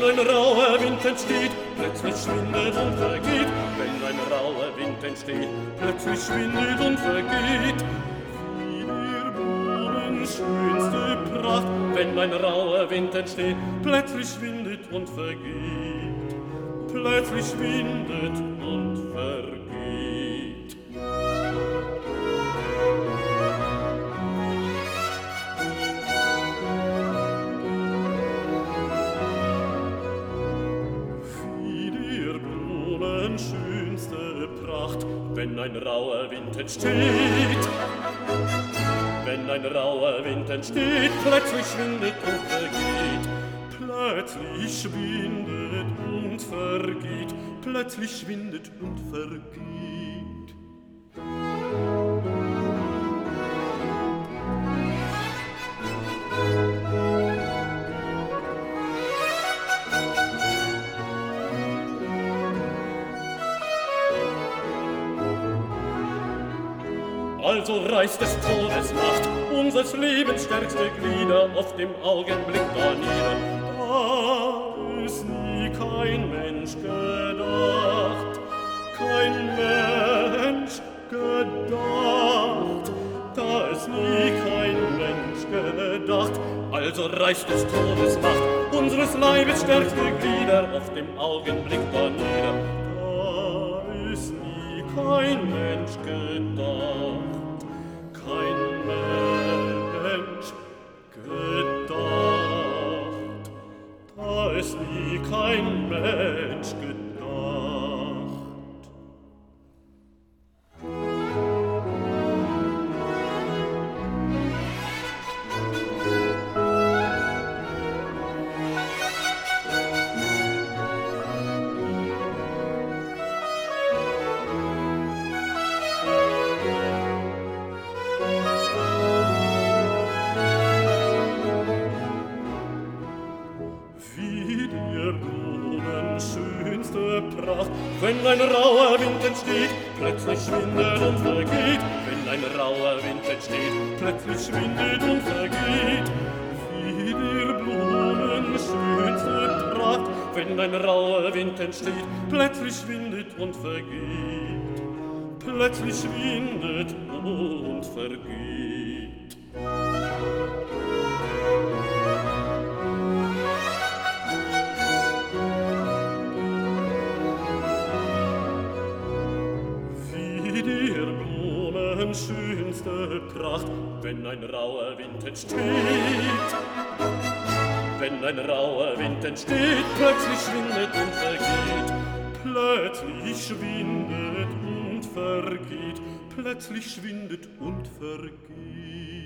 Wenn ein rauer Wind entsteht, plötzlich schwindet und vergeht. Wenn ein rauer Wind entsteht, plötzlich schwindet und vergeht. Wie der Blumen schönste Pracht. Wenn ein rauer Wind entsteht, plötzlich schwindet und vergeht. Plötzlich schwindet und vergeht. Schönste Pracht, wenn ein rauer Wind entsteht. Wenn ein rauer Wind entsteht, plötzlich schwindet und vergeht. Plötzlich schwindet und vergeht. Plötzlich schwindet und vergeht. Also reißt des Todes Macht unseres Lebens stärkste Glieder auf dem Augenblick da nieder. Da ist nie kein Mensch gedacht, kein Mensch gedacht. Da ist nie kein Mensch gedacht. Also reißt des Todes Macht unseres Leibes stärkste Glieder auf dem Augenblick da nieder. Da ist nie kein Mensch gedacht. Kein Mensch gedacht, da ist nie kein Mensch gedacht. Wenn ein rauer Wind entsteht, plötzlich schwindet und vergeht. Wenn ein rauer Wind entsteht, plötzlich schwindet und vergeht. Wie der Blumen schönste Pracht. Wenn ein rauer Wind entsteht, plötzlich schwindet und vergeht. Plötzlich schwindet und vergeht. Schönste Pracht, wenn ein rauer Wind entsteht. Wenn ein rauer Wind entsteht, plötzlich schwindet und vergeht. Plötzlich schwindet und vergeht. Plötzlich schwindet und vergeht.